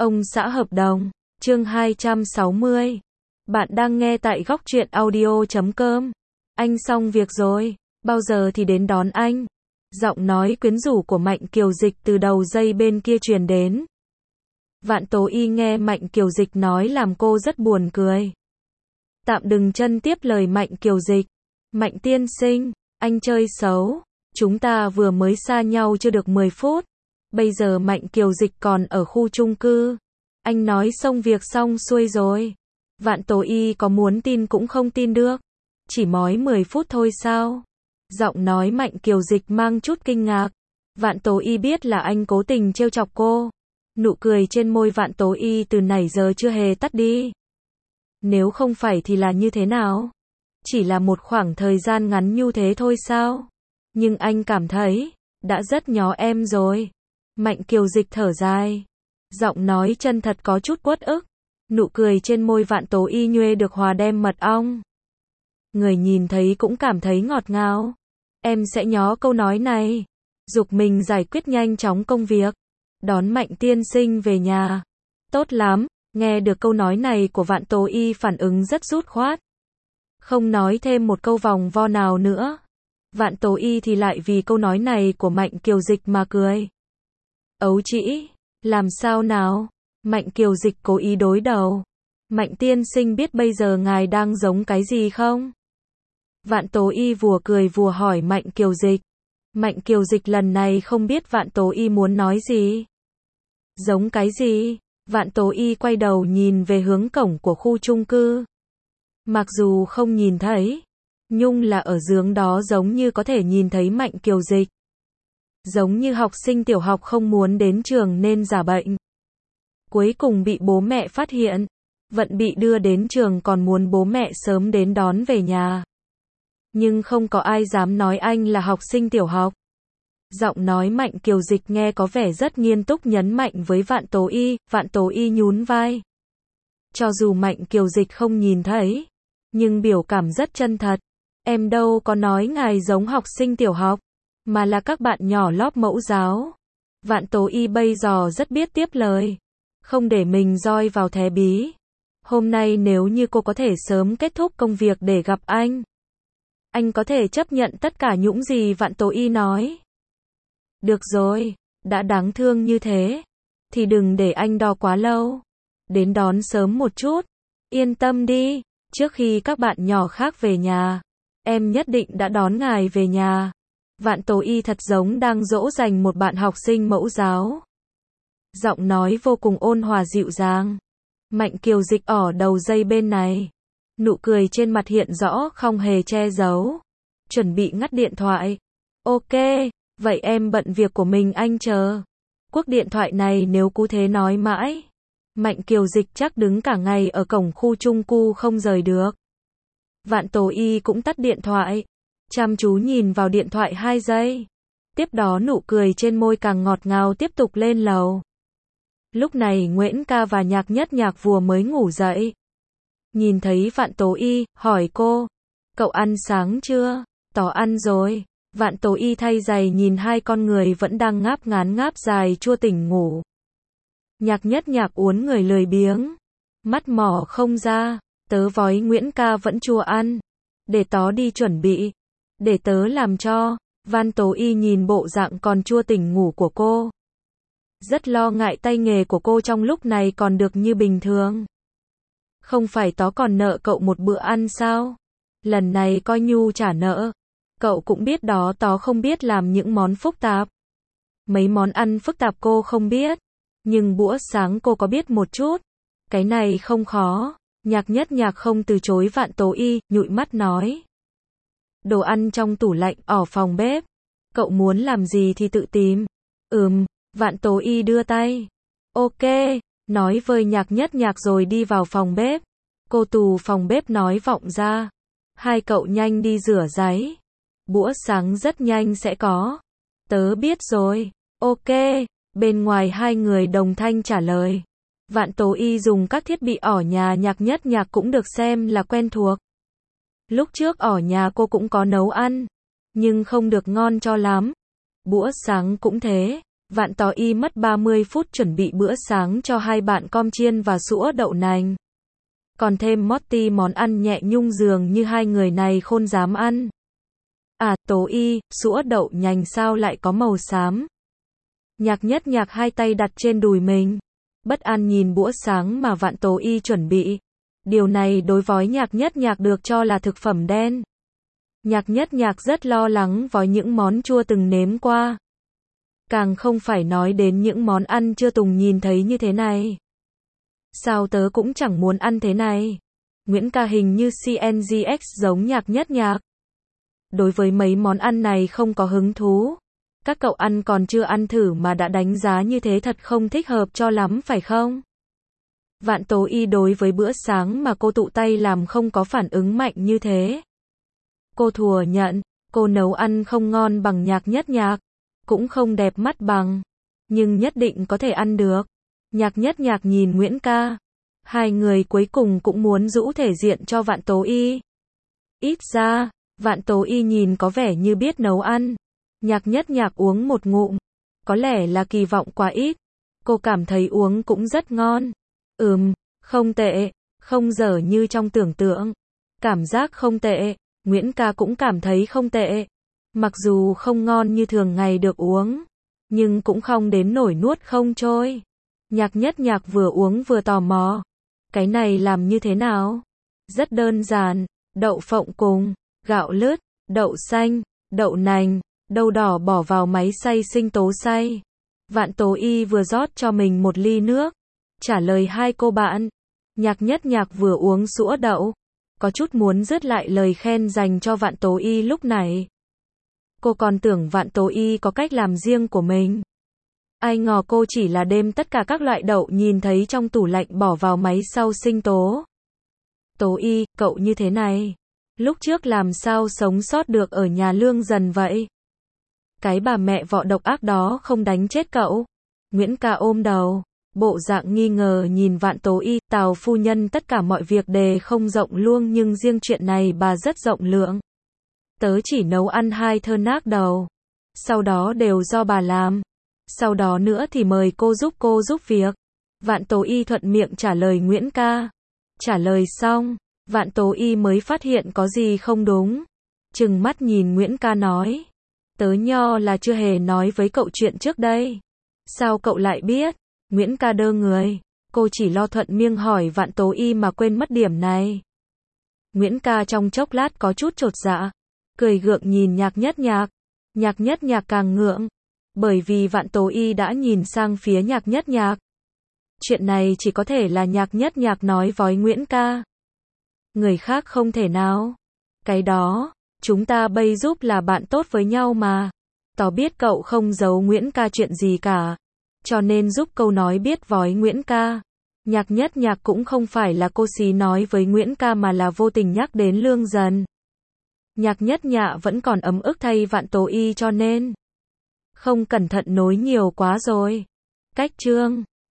Ông xã hợp đồng, chương 260. Bạn đang nghe tại góc truyện audio.com. Anh xong việc rồi, bao giờ thì đến đón anh? Giọng nói quyến rũ của Mạnh Kiều Dịch từ đầu dây bên kia truyền đến. Vạn Tố Y nghe Mạnh Kiều Dịch nói làm cô rất buồn cười. Tạm đừng chân tiếp lời Mạnh Kiều Dịch. Mạnh tiên sinh, anh chơi xấu. Chúng ta vừa mới xa nhau chưa được 10 phút. Bây giờ Mạnh Kiều Dịch còn ở khu chung cư. Anh nói xong việc xong xuôi rồi. Vạn Tố Y có muốn tin cũng không tin được. Chỉ mới 10 phút thôi sao? Giọng nói Mạnh Kiều Dịch mang chút kinh ngạc. Vạn Tố Y biết là anh cố tình trêu chọc cô. Nụ cười trên môi Vạn Tố Y từ nãy giờ chưa hề tắt đi. Nếu không phải thì là như thế nào? Chỉ là một khoảng thời gian ngắn như thế thôi sao? Nhưng anh cảm thấy, đã rất nhó em rồi. Mạnh Kiều Dịch thở dài. Giọng nói chân thật có chút uất ức. Nụ cười trên môi Vạn Tố Y nhuê được hòa đem mật ong. Người nhìn thấy cũng cảm thấy ngọt ngào. Em sẽ nhó câu nói này. Giục mình giải quyết nhanh chóng công việc. Đón Mạnh tiên sinh về nhà. Tốt lắm, nghe được câu nói này của Vạn Tố Y phản ứng rất dứt khoát. Không nói thêm một câu vòng vo nào nữa. Vạn Tố Y thì lại vì câu nói này của Mạnh Kiều Dịch mà cười. Ấu trĩ, làm sao nào? Mạnh Kiều Dịch cố ý đối đầu. Mạnh tiên sinh biết bây giờ ngài đang giống cái gì không? Vạn Tố Y vừa cười vừa hỏi Mạnh Kiều Dịch. Mạnh Kiều Dịch lần này không biết Vạn Tố Y muốn nói gì. Giống cái gì? Vạn Tố Y quay đầu nhìn về hướng cổng của khu chung cư. Mặc dù không nhìn thấy, nhưng là ở giường đó giống như có thể nhìn thấy Mạnh Kiều Dịch. Giống như học sinh tiểu học không muốn đến trường nên giả bệnh. Cuối cùng bị bố mẹ phát hiện. Vận bị đưa đến trường còn muốn bố mẹ sớm đến đón về nhà. Nhưng không có ai dám nói anh là học sinh tiểu học. Giọng nói Mạnh Kiều Dịch nghe có vẻ rất nghiêm túc nhấn mạnh với Vạn Tố Y. Vạn Tố Y nhún vai. Cho dù Mạnh Kiều Dịch không nhìn thấy, nhưng biểu cảm rất chân thật. Em đâu có nói ngài giống học sinh tiểu học, mà là các bạn nhỏ lớp mẫu giáo. Vạn Tố Y bây giờ rất biết tiếp lời. Không để mình roi vào thế bí. Hôm nay nếu như cô có thể sớm kết thúc công việc để gặp anh có thể chấp nhận tất cả những gì Vạn Tố Y nói. Được rồi, đã đáng thương như thế, thì đừng để anh đo quá lâu. Đến đón sớm một chút. Yên tâm đi, trước khi các bạn nhỏ khác về nhà, em nhất định đã đón ngài về nhà. Vạn Tố Y thật giống đang dỗ dành một bạn học sinh mẫu giáo. Giọng nói vô cùng ôn hòa dịu dàng. Mạnh Kiều Dịch ở đầu dây bên này. Nụ cười trên mặt hiện rõ không hề che giấu. Chuẩn bị ngắt điện thoại. Ok, vậy em bận việc của mình anh chờ. Cuộc điện thoại này nếu cứ thế nói mãi. Mạnh Kiều Dịch chắc đứng cả ngày ở cổng khu chung cư không rời được. Vạn Tố Y cũng tắt điện thoại. Chăm chú nhìn vào điện thoại 2 giây. Tiếp đó nụ cười trên môi càng ngọt ngào tiếp tục lên lầu. Lúc này Nguyễn Ca và Nhạc Nhất Nhạc vừa mới ngủ dậy. Nhìn thấy Vạn Tố Y, hỏi cô. Cậu ăn sáng chưa? Tỏ ăn rồi. Vạn Tố Y thay giày nhìn hai con người vẫn đang ngáp ngán ngáp dài chua tỉnh ngủ. Nhạc Nhất Nhạc uốn người lười biếng. Mắt mỏ không ra. Tớ vói Nguyễn Ca vẫn chưa ăn. Để tớ đi chuẩn bị. Để tớ làm cho. Vạn Tố Y nhìn bộ dạng còn chua tỉnh ngủ của cô. Rất lo ngại tay nghề của cô trong lúc này còn được như bình thường. Không phải tớ còn nợ cậu một bữa ăn sao? Lần này coi như trả nợ. Cậu cũng biết đó tớ không biết làm những món phức tạp. Mấy món ăn phức tạp cô không biết. Nhưng bữa sáng cô có biết một chút. Cái này không khó. Nhạc Nhất Nhạc không từ chối Vạn Tố Y, nhụi mắt nói. Đồ ăn trong tủ lạnh ở phòng bếp. Cậu muốn làm gì thì tự tìm. Vạn Tố Y đưa tay. Ok, nói với Nhạc Nhất Nhạc rồi đi vào phòng bếp. Cô tù phòng bếp nói vọng ra. Hai cậu nhanh đi rửa ráy. Bữa sáng rất nhanh sẽ có. Tớ biết rồi. Ok, bên ngoài hai người đồng thanh trả lời. Vạn Tố Y dùng các thiết bị ở nhà Nhạc Nhất Nhạc cũng được xem là quen thuộc. Lúc trước ở nhà cô cũng có nấu ăn, nhưng không được ngon cho lắm. Bữa sáng cũng thế. Vạn Tò Y mất 30 phút chuẩn bị bữa sáng cho hai bạn com chiên và sữa đậu nành. Còn thêm Morty món ăn nhẹ nhung dường như hai người này khôn dám ăn. À, Tố Y, sữa đậu nành sao lại có màu xám? Nhạc Nhất Nhạc hai tay đặt trên đùi mình. Bất an nhìn bữa sáng mà Vạn Tố Y chuẩn bị. Điều này đối với Nhạc Nhất Nhạc được cho là thực phẩm đen. Nhạc Nhất Nhạc rất lo lắng với những món chua từng nếm qua. Càng không phải nói đến những món ăn chưa từng nhìn thấy như thế này. Sao tớ cũng chẳng muốn ăn thế này. Nguyễn Ca hình như CNGX giống Nhạc Nhất Nhạc. Đối với mấy món ăn này không có hứng thú. Các cậu ăn còn chưa ăn thử mà đã đánh giá như thế thật không thích hợp cho lắm phải không? Vạn Tố Y đối với bữa sáng mà cô tụ tay làm không có phản ứng mạnh như thế. Cô thừa nhận, cô nấu ăn không ngon bằng Nhạc Nhất Nhạc, cũng không đẹp mắt bằng, nhưng nhất định có thể ăn được. Nhạc Nhất Nhạc nhìn Nguyễn Ca. Hai người cuối cùng cũng muốn rũ thể diện cho Vạn Tố Y. Ít ra, Vạn Tố Y nhìn có vẻ như biết nấu ăn. Nhạc Nhất Nhạc uống một ngụm. Có lẽ là kỳ vọng quá ít. Cô cảm thấy uống cũng rất ngon. Không tệ, không dở như trong tưởng tượng. Cảm giác không tệ, Nguyễn Ca cũng cảm thấy không tệ. Mặc dù không ngon như thường ngày được uống, nhưng cũng không đến nổi nuốt không trôi. Nhạc Nhất Nhạc vừa uống vừa tò mò. Cái này làm như thế nào? Rất đơn giản, đậu phộng cùng gạo lứt, đậu xanh, đậu nành, đậu đỏ bỏ vào máy xay sinh tố xay. Vạn Tố Y vừa rót cho mình một ly nước, trả lời hai cô bạn. Nhạc Nhất Nhạc vừa uống sữa đậu, có chút muốn dứt lại lời khen dành cho Vạn Tố Y lúc này. Cô còn tưởng Vạn Tố Y có cách làm riêng của mình. Ai ngờ cô chỉ là đem tất cả các loại đậu nhìn thấy trong tủ lạnh bỏ vào máy sau sinh tố. Tố Y, cậu như thế này, lúc trước làm sao sống sót được ở nhà Lương Dần vậy? Cái bà mẹ vọ độc ác đó không đánh chết cậu? Nguyễn Ca ôm đầu, bộ dạng nghi ngờ nhìn Vạn Tố Y. Tào phu nhân tất cả mọi việc đề không rộng luông nhưng riêng chuyện này bà rất rộng lượng. Tớ chỉ nấu ăn hai thơ nác đầu. Sau đó đều do bà làm. Sau đó nữa thì mời cô giúp việc. Vạn Tố Y thuận miệng trả lời Nguyễn Ca. Trả lời xong, Vạn Tố Y mới phát hiện có gì không đúng. Trừng mắt nhìn Nguyễn Ca nói. Tớ nho là chưa hề nói với cậu chuyện trước đây. Sao cậu lại biết? Nguyễn Ca đơ người. Cô chỉ lo thuận miệng hỏi Vạn Tố Y mà quên mất điểm này. Nguyễn Ca trong chốc lát có chút chột dạ. Cười gượng nhìn Nhạc Nhất Nhạc. Nhạc Nhất Nhạc càng ngượng. Bởi vì Vạn Tố Y đã nhìn sang phía Nhạc Nhất Nhạc. Chuyện này chỉ có thể là Nhạc Nhất Nhạc nói với Nguyễn Ca. Người khác không thể nào. Cái đó, chúng ta bây giúp là bạn tốt với nhau mà. Tỏ biết cậu không giấu Nguyễn Ca chuyện gì cả. Cho nên giúp câu nói biết với Nguyễn Ca. Nhạc Nhất Nhạc cũng không phải là cô xí nói với Nguyễn Ca mà là vô tình nhắc đến Lương Dần. Nhạc Nhất Nhạc vẫn còn ấm ức thay Vạn Tố Y cho nên không cẩn thận nối nhiều quá rồi. Cách chương